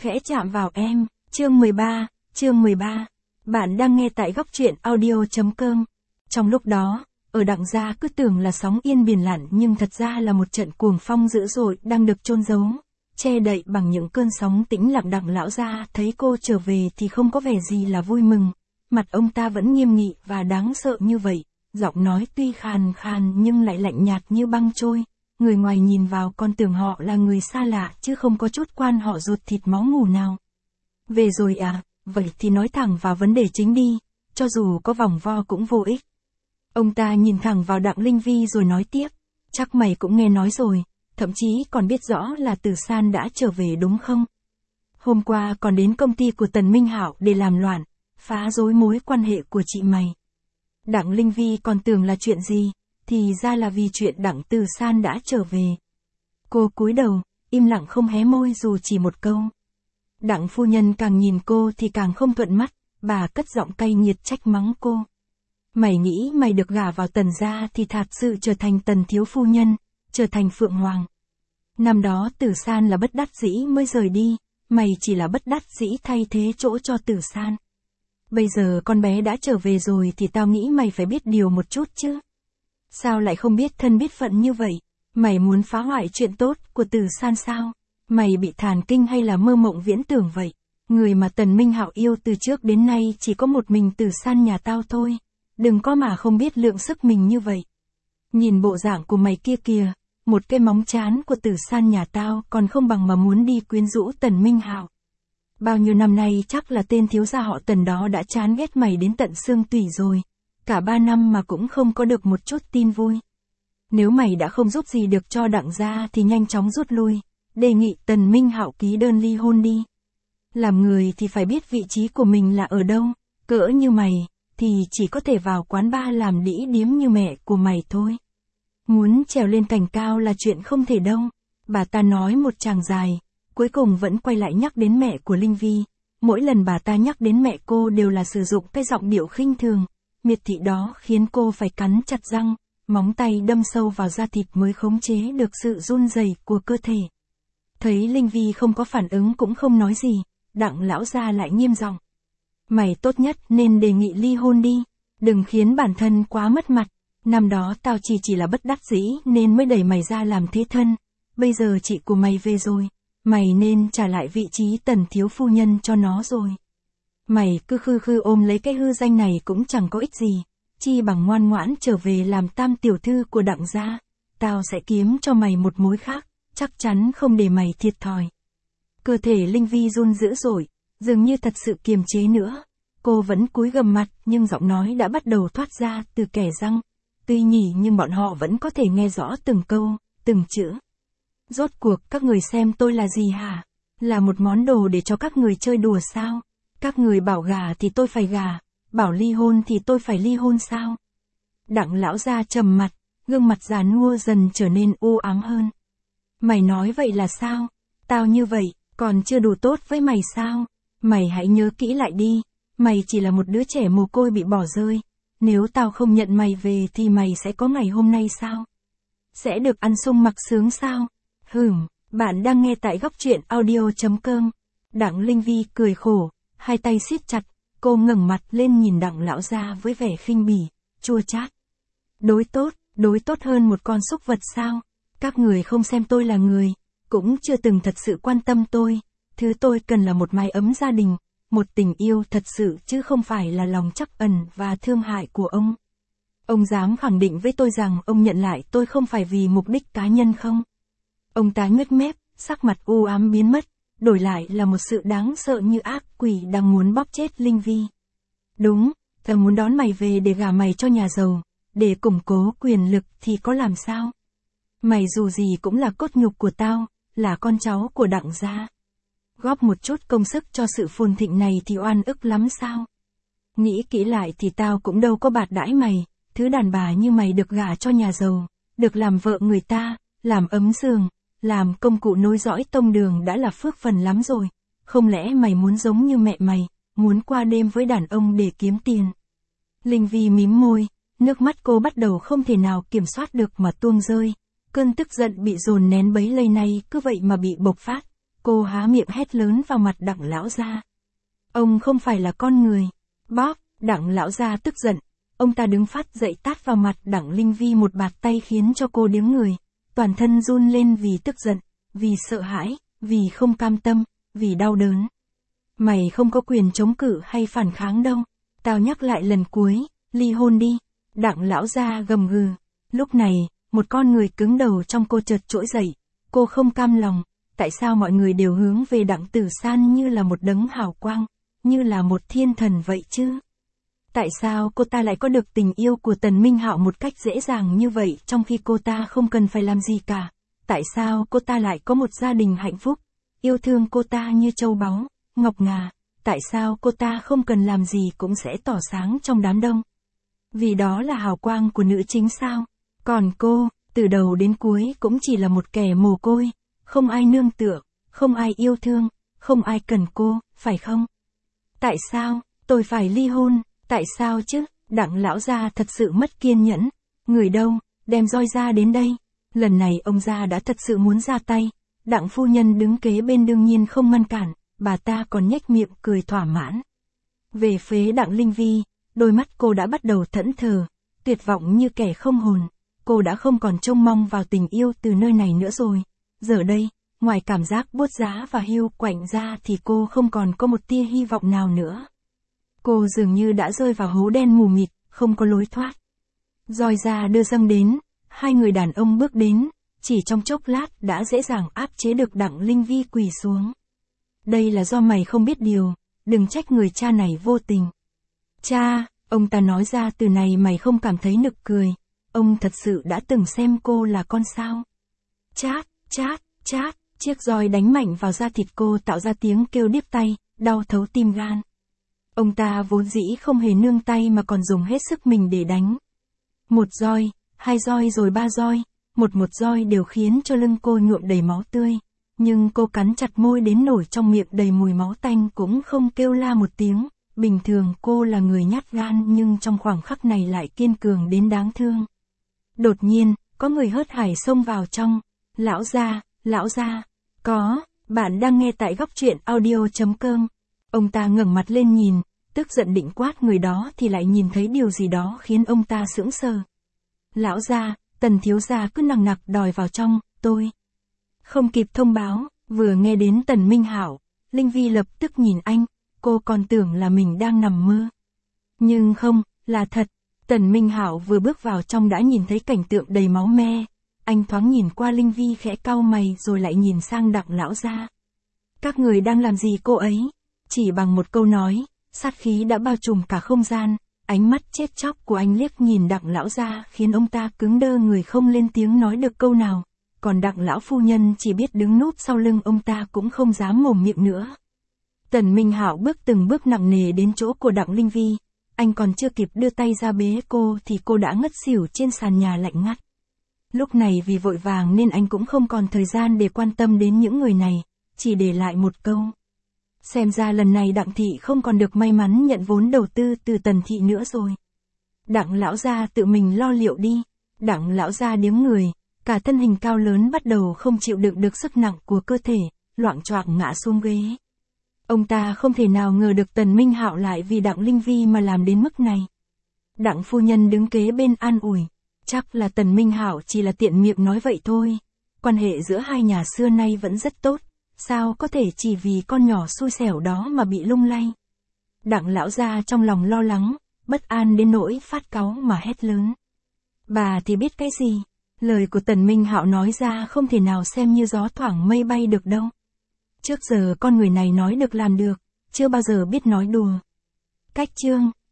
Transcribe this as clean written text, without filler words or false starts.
khẽ chạm vào em, chương 13. Bạn đang nghe tại góc truyện audio.com. Trong lúc đó, ở Đặng gia cứ tưởng là sóng yên biển lặng nhưng thật ra là một trận cuồng phong dữ dội đang được chôn giấu, che đậy bằng những cơn sóng tĩnh lặng. Đặng lão gia thấy cô trở về thì không có vẻ gì là vui mừng, mặt ông ta vẫn nghiêm nghị và đáng sợ như vậy, giọng nói tuy khàn khàn nhưng lại lạnh nhạt như băng trôi. Người ngoài nhìn vào còn tưởng họ là người xa lạ chứ không có chút quan họ ruột thịt máu mủ nào. Về rồi à, vậy thì nói thẳng vào vấn đề chính đi, cho dù có vòng vo cũng vô ích. Ông ta nhìn thẳng vào Đặng Linh Vi rồi nói tiếp, chắc mày cũng nghe nói rồi, thậm chí còn biết rõ là Từ San đã trở về đúng không? Hôm qua còn đến công ty của Tần Minh Hạo để làm loạn, phá rối mối quan hệ của chị mày. Đặng Linh Vi còn tưởng là chuyện gì, thì ra là vì chuyện Đặng Từ San đã trở về. Cô cúi đầu, im lặng không hé môi dù chỉ một câu. Đặng phu nhân càng nhìn cô thì càng không thuận mắt, bà cất giọng cay nghiệt trách mắng cô. Mày nghĩ mày được gả vào Tần gia thì thật sự trở thành Tần thiếu phu nhân, trở thành Phượng Hoàng. Năm đó Từ San là bất đắc dĩ mới rời đi, mày chỉ là bất đắc dĩ thay thế chỗ cho Từ San. Bây giờ con bé đã trở về rồi thì tao nghĩ mày phải biết điều một chút chứ. Sao lại không biết thân biết phận như vậy? Mày muốn phá hoại chuyện tốt của Từ San sao? Mày bị thàn kinh hay là mơ mộng viễn tưởng vậy? Người mà Tần Minh Hạo yêu từ trước đến nay chỉ có một mình Từ San nhà tao thôi. Đừng có mà không biết lượng sức mình như vậy. Nhìn bộ dạng của mày kia kìa, một cái móng chán của Từ San nhà tao còn không bằng mà muốn đi quyến rũ Tần Minh Hạo. Bao nhiêu năm nay chắc là tên thiếu gia họ Tần đó đã chán ghét mày đến tận xương tủy rồi. Cả 3 năm mà cũng không có được một chút tin vui. Nếu mày đã không giúp gì được cho Đặng gia thì nhanh chóng rút lui, đề nghị Tần Minh Hạo ký đơn ly hôn đi. Làm người thì phải biết vị trí của mình là ở đâu, cỡ như mày, thì chỉ có thể vào quán bar làm đĩ điếm như mẹ của mày thôi. Muốn trèo lên cành cao là chuyện không thể đâu. Bà ta nói một tràng dài, cuối cùng vẫn quay lại nhắc đến mẹ của Linh Vi. Mỗi lần bà ta nhắc đến mẹ cô đều là sử dụng cái giọng điệu khinh thường, miệt thị đó khiến cô phải cắn chặt răng, móng tay đâm sâu vào da thịt mới khống chế được sự run rẩy của cơ thể. Thấy Linh Vi không có phản ứng cũng không nói gì, Đặng lão gia lại nghiêm giọng. Mày tốt nhất nên đề nghị ly hôn đi, đừng khiến bản thân quá mất mặt. Năm đó tao chỉ là bất đắc dĩ nên mới đẩy mày ra làm thế thân. Bây giờ chị của mày về rồi, mày nên trả lại vị trí Tần thiếu phu nhân cho nó rồi. Mày cứ khư ôm lấy cái hư danh này cũng chẳng có ích gì, chi bằng ngoan ngoãn trở về làm tam tiểu thư của Đặng gia. Tao sẽ kiếm cho mày một mối khác, chắc chắn không để mày thiệt thòi. Cơ thể Linh Vi run dữ dội, dường như thật sự kiềm chế nữa. Cô vẫn cúi gằm mặt nhưng giọng nói đã bắt đầu thoát ra từ kẽ răng. Tuy nhỉ nhưng bọn họ vẫn có thể nghe rõ từng câu, từng chữ. Rốt cuộc các người xem tôi là gì hả? Là một món đồ để cho các người chơi đùa sao? Các người bảo gả thì tôi phải gả, bảo ly hôn thì tôi phải ly hôn sao? Đặng lão gia trầm mặt, gương mặt già nua dần trở nên u ám hơn. Mày nói vậy là sao? Tao như vậy, còn chưa đủ tốt với mày sao? Mày hãy nhớ kỹ lại đi, mày chỉ là một đứa trẻ mồ côi bị bỏ rơi. Nếu tao không nhận mày về thì mày sẽ có ngày hôm nay sao? Sẽ được ăn sung mặc sướng sao? Bạn đang nghe tại góc truyện audio.com. Đặng Linh Vi cười khổ, hai tay siết chặt, cô ngẩng mặt lên nhìn Đặng lão gia với vẻ khinh bỉ, chua chát. Đối tốt hơn một con súc vật sao? Các người không xem tôi là người, cũng chưa từng thật sự quan tâm tôi. Thứ tôi cần là một mái ấm gia đình, một tình yêu thật sự chứ không phải là lòng trắc ẩn và thương hại của ông. Ông dám khẳng định với tôi rằng ông nhận lại tôi không phải vì mục đích cá nhân không? Ông ta nhếch mép, sắc mặt u ám biến mất, đổi lại là một sự đáng sợ như ác quỷ đang muốn bóp chết Linh Vi. Đúng, tao muốn đón mày về để gả mày cho nhà giàu, để củng cố quyền lực thì có làm sao? Mày dù gì cũng là cốt nhục của tao, là con cháu của Đặng gia. Góp một chút công sức cho sự phồn thịnh này thì oan ức lắm sao? Nghĩ kỹ lại thì tao cũng đâu có bạc đãi mày, thứ đàn bà như mày được gả cho nhà giàu, được làm vợ người ta, làm ấm giường, làm công cụ nối dõi tông đường đã là phước phần lắm rồi. Không lẽ mày muốn giống như mẹ mày, muốn qua đêm với đàn ông để kiếm tiền? Linh Vi mím môi, nước mắt cô bắt đầu không thể nào kiểm soát được mà tuôn rơi. Cơn tức giận bị dồn nén bấy lâu nay cứ vậy mà bị bộc phát. Cô há miệng hét lớn vào mặt Đặng lão gia. Ông không phải là con người. Bóp, Đặng lão gia tức giận. Ông ta đứng phát dậy tát vào mặt Đặng Linh Vi một bạt tay khiến cho cô điếng người. Toàn thân run lên vì tức giận, vì sợ hãi, vì không cam tâm, vì đau đớn. Mày không có quyền chống cự hay phản kháng đâu. Tao nhắc lại lần cuối, ly hôn đi. Đặng lão gia gầm gừ. Lúc này, một con người cứng đầu trong cô chợt trỗi dậy. Cô không cam lòng. Tại sao mọi người đều hướng về Đặng Tử San như là một đấng hào quang, như là một thiên thần vậy chứ? Tại sao cô ta lại có được tình yêu của Tần Minh Hạo một cách dễ dàng như vậy trong khi cô ta không cần phải làm gì cả? Tại sao cô ta lại có một gia đình hạnh phúc, yêu thương cô ta như châu báu, ngọc ngà? Tại sao cô ta không cần làm gì cũng sẽ tỏ sáng trong đám đông? Vì đó là hào quang của nữ chính sao? Còn cô, từ đầu đến cuối cũng chỉ là một kẻ mồ côi, không ai nương tựa, không ai yêu thương, không ai cần cô, phải không? Tại sao, tôi phải ly hôn, tại sao chứ? Đặng lão gia thật sự mất kiên nhẫn. Người đâu, đem roi ra đến đây. Lần này ông gia đã thật sự muốn ra tay. Đặng phu nhân đứng kế bên đương nhiên không ngăn cản, bà ta còn nhếch miệng cười thỏa mãn. Về phía Đặng Linh Vi, đôi mắt cô đã bắt đầu thẫn thờ, tuyệt vọng như kẻ không hồn. Cô đã không còn trông mong vào tình yêu từ nơi này nữa rồi. Giờ đây, ngoài cảm giác buốt giá và hiu quạnh ra thì cô không còn có một tia hy vọng nào nữa. Cô dường như đã rơi vào hố đen mù mịt, không có lối thoát. Roi ra đưa dâng đến, hai người đàn ông bước đến, chỉ trong chốc lát đã dễ dàng áp chế được Đặng Linh Vi quỳ xuống. Đây là do mày không biết điều, đừng trách người cha này vô tình. Cha, ông ta nói ra từ này mày không cảm thấy nực cười, ông thật sự đã từng xem cô là con sao. Chát, chát, chát, chiếc roi đánh mạnh vào da thịt cô tạo ra tiếng kêu điếc tai, đau thấu tim gan. Ông ta vốn dĩ không hề nương tay mà còn dùng hết sức mình để đánh. Một roi, hai roi rồi ba roi, một roi đều khiến cho lưng cô nhuộm đầy máu tươi. Nhưng cô cắn chặt môi đến nổi trong miệng đầy mùi máu tanh cũng không kêu la một tiếng. Bình thường cô là người nhát gan nhưng trong khoảnh khắc này lại kiên cường đến đáng thương. Đột nhiên, có người hớt hải xông vào trong. Lão gia, có, bạn đang nghe tại góc truyện audio.com. Ông ta ngẩng mặt lên nhìn, tức giận định quát người đó thì lại nhìn thấy điều gì đó khiến ông ta sững sờ. Lão gia, Tần thiếu gia cứ nằng nặc đòi vào trong, tôi không kịp thông báo, vừa nghe đến Tần Minh Hạo, Linh Vi lập tức nhìn anh, cô còn tưởng là mình đang nằm mơ. Nhưng không, là thật. Tần Minh Hạo vừa bước vào trong đã nhìn thấy cảnh tượng đầy máu me. Anh thoáng nhìn qua Linh Vi khẽ cau mày rồi lại nhìn sang Đặng lão gia. Các người đang làm gì cô ấy? Chỉ bằng một câu nói, sát khí đã bao trùm cả không gian. Ánh mắt chết chóc của anh liếc nhìn Đặng lão gia khiến ông ta cứng đơ người không lên tiếng nói được câu nào. Còn Đặng lão phu nhân chỉ biết đứng núp sau lưng ông ta cũng không dám mồm miệng nữa. Tần Minh Hạo bước từng bước nặng nề đến chỗ của Đặng Linh Vi. Anh còn chưa kịp đưa tay ra bế cô thì cô đã ngất xỉu trên sàn nhà lạnh ngắt. Lúc này vì vội vàng nên anh cũng không còn thời gian để quan tâm đến những người này, chỉ để lại một câu. Xem ra lần này Đặng thị không còn được may mắn nhận vốn đầu tư từ Tần thị nữa rồi. Đặng lão gia tự mình lo liệu đi. Đặng lão gia điếng người, cả thân hình cao lớn bắt đầu không chịu đựng được sức nặng của cơ thể, loạng choạng ngã xuống ghế. Ông ta không thể nào ngờ được Tần Minh Hạo lại vì Đặng Linh Vi mà làm đến mức này. Đặng phu nhân đứng kế bên an ủi, chắc là Tần Minh Hạo chỉ là tiện miệng nói vậy thôi. Quan hệ giữa hai nhà xưa nay vẫn rất tốt, sao có thể chỉ vì con nhỏ xui xẻo đó mà bị lung lay. Đặng lão gia trong lòng lo lắng, bất an đến nỗi phát cáu mà hét lớn. Bà thì biết cái gì? Lời của Tần Minh Hạo nói ra không thể nào xem như gió thoảng mây bay được đâu. Trước giờ con người này nói được làm được, chưa bao giờ biết nói đùa. Cách chương